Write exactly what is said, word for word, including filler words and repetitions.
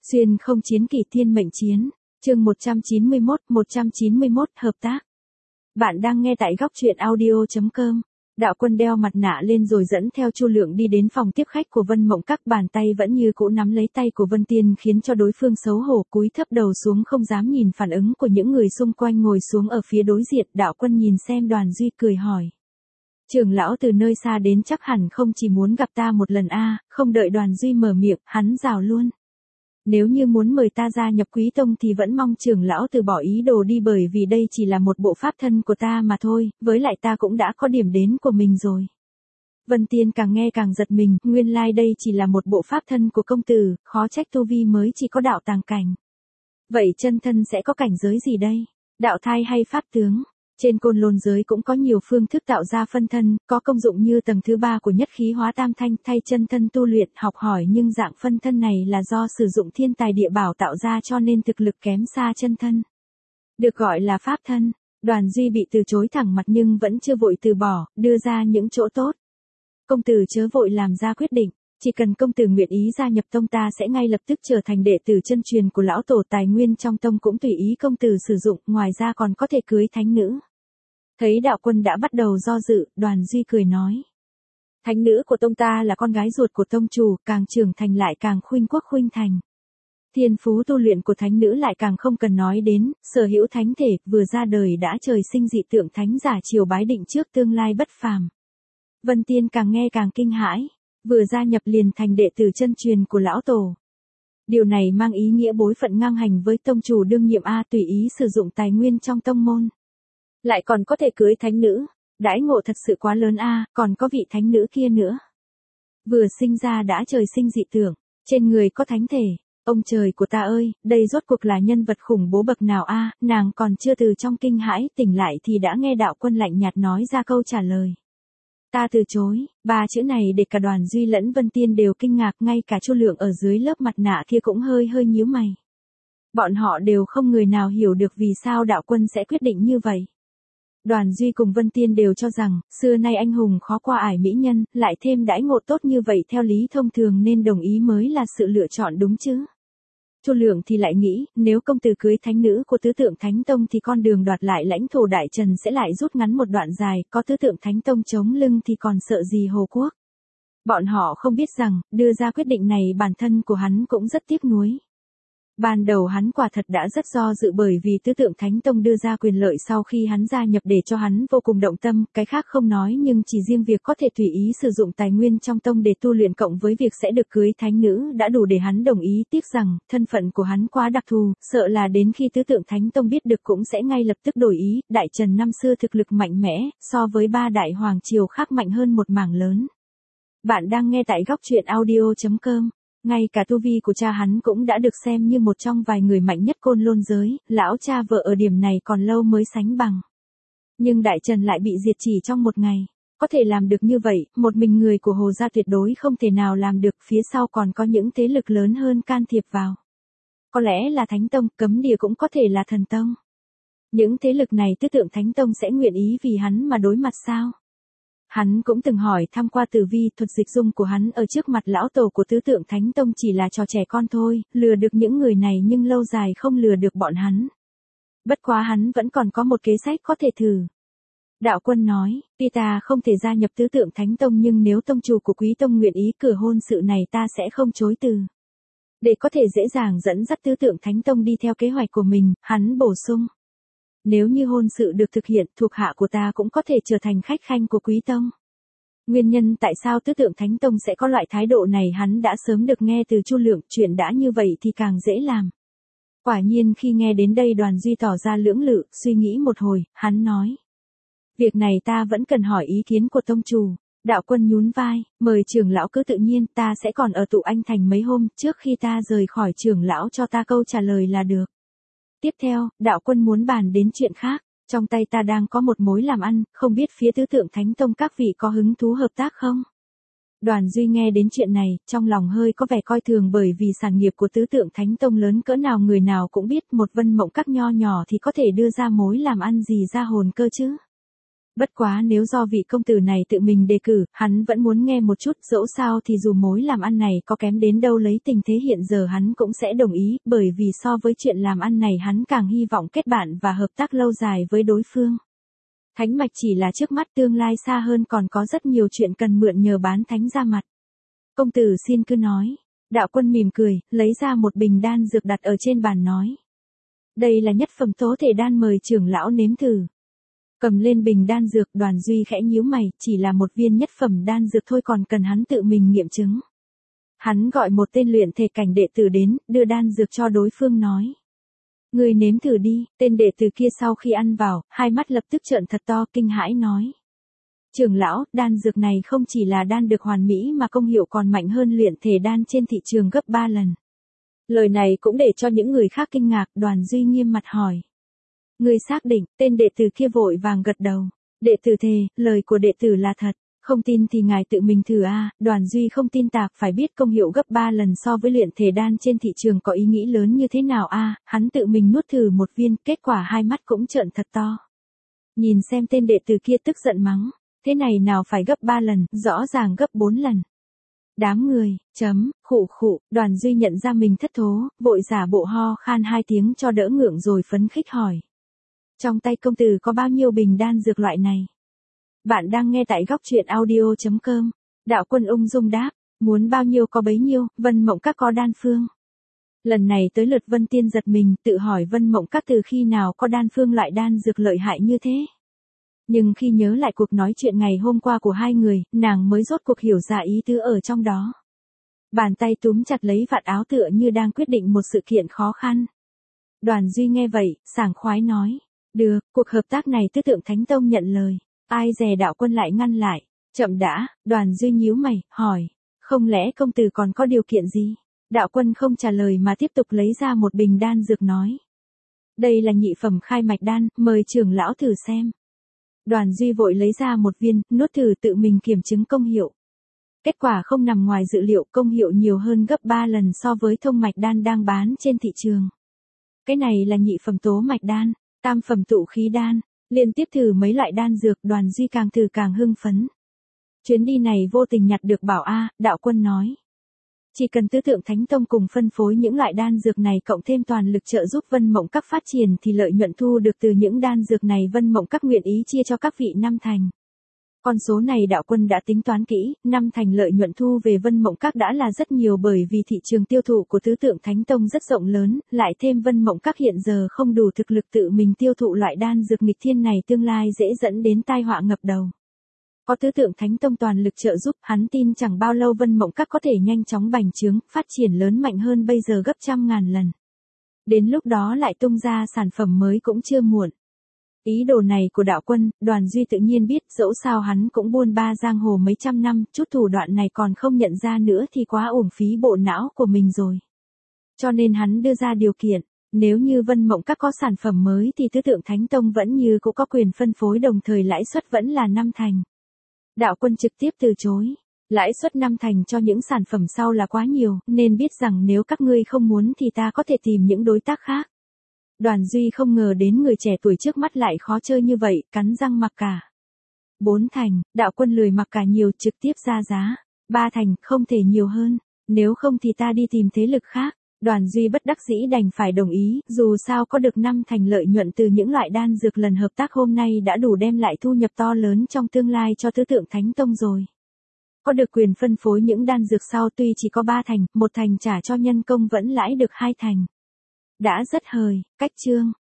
Xuyên không chiến kỳ thiên mệnh chiến, chương một trăm chín mươi mốt, một trăm chín mươi mốt hợp tác. Bạn đang nghe tại góc truyện audio chấm com. Đạo Quân đeo mặt nạ lên rồi dẫn theo Chu Lượng đi đến phòng tiếp khách của Vân Mộng Các, bàn tay vẫn như cũ nắm lấy tay của Vân Tiên khiến cho đối phương xấu hổ cúi thấp đầu xuống không dám nhìn phản ứng của những người xung quanh ngồi xuống ở phía đối diện. Đạo Quân nhìn xem Đoàn Duy cười hỏi. Trưởng lão từ nơi xa đến chắc hẳn không chỉ muốn gặp ta một lần a. Không đợi Đoàn Duy mở miệng, hắn rào luôn. Nếu như muốn mời ta gia nhập Quý Tông thì vẫn mong trưởng lão từ bỏ ý đồ đi, bởi vì đây chỉ là một bộ pháp thân của ta mà thôi, với lại ta cũng đã có điểm đến của mình rồi. Vân Tiên càng nghe càng giật mình, nguyên lai like đây chỉ là một bộ pháp thân của công tử, khó trách tu vi mới chỉ có đạo tàng cảnh. Vậy chân thân sẽ có cảnh giới gì đây? Đạo thai hay pháp tướng? Trên Côn Lôn giới cũng có nhiều phương thức tạo ra phân thân, có công dụng như tầng thứ ba của nhất khí hóa tam thanh thay chân thân tu luyện học hỏi, nhưng dạng phân thân này là do sử dụng thiên tài địa bảo tạo ra cho nên thực lực kém xa chân thân. Được gọi là pháp thân. Đoàn Duy bị từ chối thẳng mặt nhưng vẫn chưa vội từ bỏ, đưa ra những chỗ tốt. Công tử chớ vội làm ra quyết định, chỉ cần công tử nguyện ý gia nhập tông ta sẽ ngay lập tức trở thành đệ tử chân truyền của lão tổ, tài nguyên trong tông cũng tùy ý công tử sử dụng, ngoài ra còn có thể cưới thánh nữ. Thấy Đạo Quân đã bắt đầu do dự, Đoàn Duy cười nói. Thánh nữ của tông ta là con gái ruột của tông chủ, càng trưởng thành lại càng khuynh quốc khuynh thành. Thiên phú tu luyện của thánh nữ lại càng không cần nói đến, sở hữu thánh thể, vừa ra đời đã trời sinh dị tượng thánh giả triều bái định trước tương lai bất phàm. Vân Tiên càng nghe càng kinh hãi, vừa gia nhập liền thành đệ tử chân truyền của lão tổ. Điều này mang ý nghĩa bối phận ngang hành với tông chủ đương nhiệm a, tùy ý sử dụng tài nguyên trong tông môn. Lại còn có thể cưới thánh nữ, đãi ngộ thật sự quá lớn a, còn có vị thánh nữ kia nữa. Vừa sinh ra đã trời sinh dị tượng, trên người có thánh thể, ông trời của ta ơi, đây rốt cuộc là nhân vật khủng bố bậc nào a, nàng còn chưa từ trong kinh hãi tỉnh lại thì đã nghe Đạo Quân lạnh nhạt nói ra câu trả lời. Ta từ chối, ba chữ này để cả Đoàn Duy lẫn Vân Tiên đều kinh ngạc, ngay cả Chu Lượng ở dưới lớp mặt nạ kia cũng hơi hơi nhíu mày. Bọn họ đều không người nào hiểu được vì sao Đạo Quân sẽ quyết định như vậy. Đoàn Duy cùng Vân Tiên đều cho rằng, xưa nay anh hùng khó qua ải mỹ nhân, lại thêm đãi ngộ tốt như vậy theo lý thông thường nên đồng ý mới là sự lựa chọn đúng chứ. Chu Lượng thì lại nghĩ, nếu công tử cưới thánh nữ của tứ tượng Thánh Tông thì con đường đoạt lại lãnh thổ Đại Trần sẽ lại rút ngắn một đoạn dài, có tứ tượng Thánh Tông chống lưng thì còn sợ gì Hồ Quốc. Bọn họ không biết rằng, đưa ra quyết định này bản thân của hắn cũng rất tiếc nuối. Ban đầu hắn quả thật đã rất do dự, bởi vì tứ tượng Thánh Tông đưa ra quyền lợi sau khi hắn gia nhập để cho hắn vô cùng động tâm, cái khác không nói nhưng chỉ riêng việc có thể tùy ý sử dụng tài nguyên trong tông để tu luyện cộng với việc sẽ được cưới thánh nữ đã đủ để hắn đồng ý, tiếc rằng thân phận của hắn quá đặc thù, sợ là đến khi tứ tượng Thánh Tông biết được cũng sẽ ngay lập tức đổi ý. Đại Trần năm xưa thực lực mạnh mẽ, so với ba đại hoàng triều khác mạnh hơn một mảng lớn. Bạn đang nghe tại góc truyện audio chấm com. Ngay cả tu vi của cha hắn cũng đã được xem như một trong vài người mạnh nhất Côn Lôn giới, lão cha vợ ở điểm này còn lâu mới sánh bằng. Nhưng Đại Trần lại bị diệt chỉ trong một ngày. Có thể làm được như vậy, một mình người của Hồ gia tuyệt đối không thể nào làm được, phía sau còn có những thế lực lớn hơn can thiệp vào. Có lẽ là Thánh Tông, Cấm Địa cũng có thể là Thần Tông. Những thế lực này tứ tượng Thánh Tông sẽ nguyện ý vì hắn mà đối mặt sao? Hắn cũng từng hỏi thăm qua Tử Vi, thuật dịch dung của hắn ở trước mặt lão tổ của tứ tượng Thánh Tông chỉ là trò trẻ con thôi, lừa được những người này nhưng lâu dài không lừa được bọn hắn. Bất quá hắn vẫn còn có một kế sách có thể thử. Đạo Quân nói, tuy ta không thể gia nhập tứ tượng Thánh Tông nhưng nếu tông chủ của Quý Tông nguyện ý cử hôn sự này ta sẽ không chối từ. Để có thể dễ dàng dẫn dắt tứ tượng Thánh Tông đi theo kế hoạch của mình, hắn bổ sung. Nếu như hôn sự được thực hiện, thuộc hạ của ta cũng có thể trở thành khách khanh của Quý Tông. Nguyên nhân tại sao tứ tượng Thánh Tông sẽ có loại thái độ này hắn đã sớm được nghe từ Chu Lượng, chuyện đã như vậy thì càng dễ làm. Quả nhiên khi nghe đến đây Đoàn Duy tỏ ra lưỡng lự, suy nghĩ một hồi, hắn nói. Việc này ta vẫn cần hỏi ý kiến của tông chủ. Đạo Quân nhún vai, mời trưởng lão cứ tự nhiên, ta sẽ còn ở tụ Anh Thành mấy hôm, trước khi ta rời khỏi trưởng lão cho ta câu trả lời là được. Tiếp theo, Đạo Quân muốn bàn đến chuyện khác, trong tay ta đang có một mối làm ăn, không biết phía tứ tượng Thánh Tông các vị có hứng thú hợp tác không? Đoàn Duy nghe đến chuyện này, trong lòng hơi có vẻ coi thường, bởi vì sản nghiệp của tứ tượng Thánh Tông lớn cỡ nào người nào cũng biết, một Vân Mộng Các nho nhỏ thì có thể đưa ra mối làm ăn gì ra hồn cơ chứ? Bất quá nếu do vị công tử này tự mình đề cử, hắn vẫn muốn nghe một chút, dẫu sao thì dù mối làm ăn này có kém đến đâu lấy tình thế hiện giờ hắn cũng sẽ đồng ý, bởi vì so với chuyện làm ăn này hắn càng hy vọng kết bạn và hợp tác lâu dài với đối phương. Thánh mạch chỉ là trước mắt, tương lai xa hơn còn có rất nhiều chuyện cần mượn nhờ bán thánh ra mặt. Công tử xin cứ nói. Đạo Quân mỉm cười, lấy ra một bình đan dược đặt ở trên bàn nói. Đây là nhất phẩm tố thể đan, mời trưởng lão nếm thử. Cầm lên bình đan dược, Đoàn Duy khẽ nhíu mày, chỉ là một viên nhất phẩm đan dược thôi còn cần hắn tự mình nghiệm chứng. Hắn gọi một tên luyện thể cảnh đệ tử đến, đưa đan dược cho đối phương nói. Người nếm thử đi, tên đệ tử kia sau khi ăn vào, hai mắt lập tức trợn thật to kinh hãi nói. Trưởng lão, đan dược này không chỉ là đan được hoàn mỹ mà công hiệu còn mạnh hơn luyện thể đan trên thị trường gấp ba lần. Lời này cũng để cho những người khác kinh ngạc, Đoàn Duy nghiêm mặt hỏi. Người xác định, tên đệ tử kia vội vàng gật đầu. Đệ tử thề, lời của đệ tử là thật. Không tin thì ngài tự mình thử a. Đoàn Duy không tin tạc, phải biết công hiệu gấp ba lần so với luyện thể đan trên thị trường có ý nghĩ lớn như thế nào a. Hắn tự mình nuốt thử một viên, kết quả hai mắt cũng trợn thật to. Nhìn xem tên đệ tử kia tức giận mắng. Thế này nào phải gấp ba lần, rõ ràng gấp bốn lần. Đám người, chấm, khụ khụ, Đoàn Duy nhận ra mình thất thố, vội giả bộ ho khan hai tiếng cho đỡ ngượng rồi phấn khích hỏi. Trong tay công tử có bao nhiêu bình đan dược loại này? Bạn đang nghe tại góc truyện audio chấm com. Đạo Quân ung dung đáp, muốn bao nhiêu có bấy nhiêu, Vân Mộng Các có đan phương. Lần này tới lượt Vân Tiên giật mình, tự hỏi Vân Mộng Các từ khi nào có đan phương loại đan dược lợi hại như thế. Nhưng khi nhớ lại cuộc nói chuyện ngày hôm qua của hai người, nàng mới rốt cuộc hiểu ra ý tứ ở trong đó. Bàn tay túm chặt lấy vạt áo tựa như đang quyết định một sự kiện khó khăn. Đoàn Duy nghe vậy, sảng khoái nói. Được, cuộc hợp tác này Tứ Tượng Thánh Tông nhận lời. Ai dè Đạo Quân lại ngăn lại. Chậm đã, Đoàn Duy nhíu mày, hỏi. Không lẽ công tử còn có điều kiện gì? Đạo Quân không trả lời mà tiếp tục lấy ra một bình đan dược nói. Đây là nhị phẩm khai mạch đan, mời trưởng lão thử xem. Đoàn Duy vội lấy ra một viên, nuốt thử tự mình kiểm chứng công hiệu. Kết quả không nằm ngoài dự liệu, công hiệu nhiều hơn gấp ba lần so với thông mạch đan đang bán trên thị trường. Cái này là nhị phẩm tố mạch đan, tam phẩm tụ khí đan, liên tiếp thử mấy loại đan dược, Đoàn Duy càng thử càng hưng phấn. Chuyến đi này vô tình nhặt được bảo a, Đạo Quân nói. Chỉ cần Tứ Tượng Thánh Tông cùng phân phối những loại đan dược này cộng thêm toàn lực trợ giúp Vân Mộng Các phát triển thì lợi nhuận thu được từ những đan dược này Vân Mộng Các nguyện ý chia cho các vị năm thành. Con số này Đạo Quân đã tính toán kỹ, năm thành lợi nhuận thu về Vân Mộng Các đã là rất nhiều bởi vì thị trường tiêu thụ của Tứ Tượng Thánh Tông rất rộng lớn, lại thêm Vân Mộng Các hiện giờ không đủ thực lực tự mình tiêu thụ loại đan dược nghịch thiên này tương lai dễ dẫn đến tai họa ngập đầu. Có Tứ Tượng Thánh Tông toàn lực trợ giúp, hắn tin chẳng bao lâu Vân Mộng Các có thể nhanh chóng bành trướng, phát triển lớn mạnh hơn bây giờ gấp trăm ngàn lần. Đến lúc đó lại tung ra sản phẩm mới cũng chưa muộn. Ý đồ này của Đạo Quân, Đoàn Duy tự nhiên biết, dẫu sao hắn cũng buôn ba giang hồ mấy trăm năm, chút thủ đoạn này còn không nhận ra nữa thì quá uổng phí bộ não của mình rồi. Cho nên hắn đưa ra điều kiện, nếu như Vân Mộng Các có sản phẩm mới thì Tứ Tượng Thánh Tông vẫn như cũng có quyền phân phối, đồng thời lãi suất vẫn là năm thành. Đạo Quân trực tiếp từ chối. Lãi suất năm thành cho những sản phẩm sau là quá nhiều, nên biết rằng nếu các ngươi không muốn thì ta có thể tìm những đối tác khác. Đoàn Duy không ngờ đến người trẻ tuổi trước mắt lại khó chơi như vậy, cắn răng mặc cả. Bốn thành, Đạo Quân lười mặc cả nhiều, trực tiếp ra giá. Ba thành, không thể nhiều hơn. Nếu không thì ta đi tìm thế lực khác. Đoàn Duy bất đắc dĩ đành phải đồng ý, dù sao có được năm thành lợi nhuận từ những loại đan dược lần hợp tác hôm nay đã đủ đem lại thu nhập to lớn trong tương lai cho Tứ Tượng Thánh Tông rồi. Có được quyền phân phối những đan dược sau tuy chỉ có ba thành, một thành trả cho nhân công vẫn lãi được hai thành. Đã rất hời, cách chương.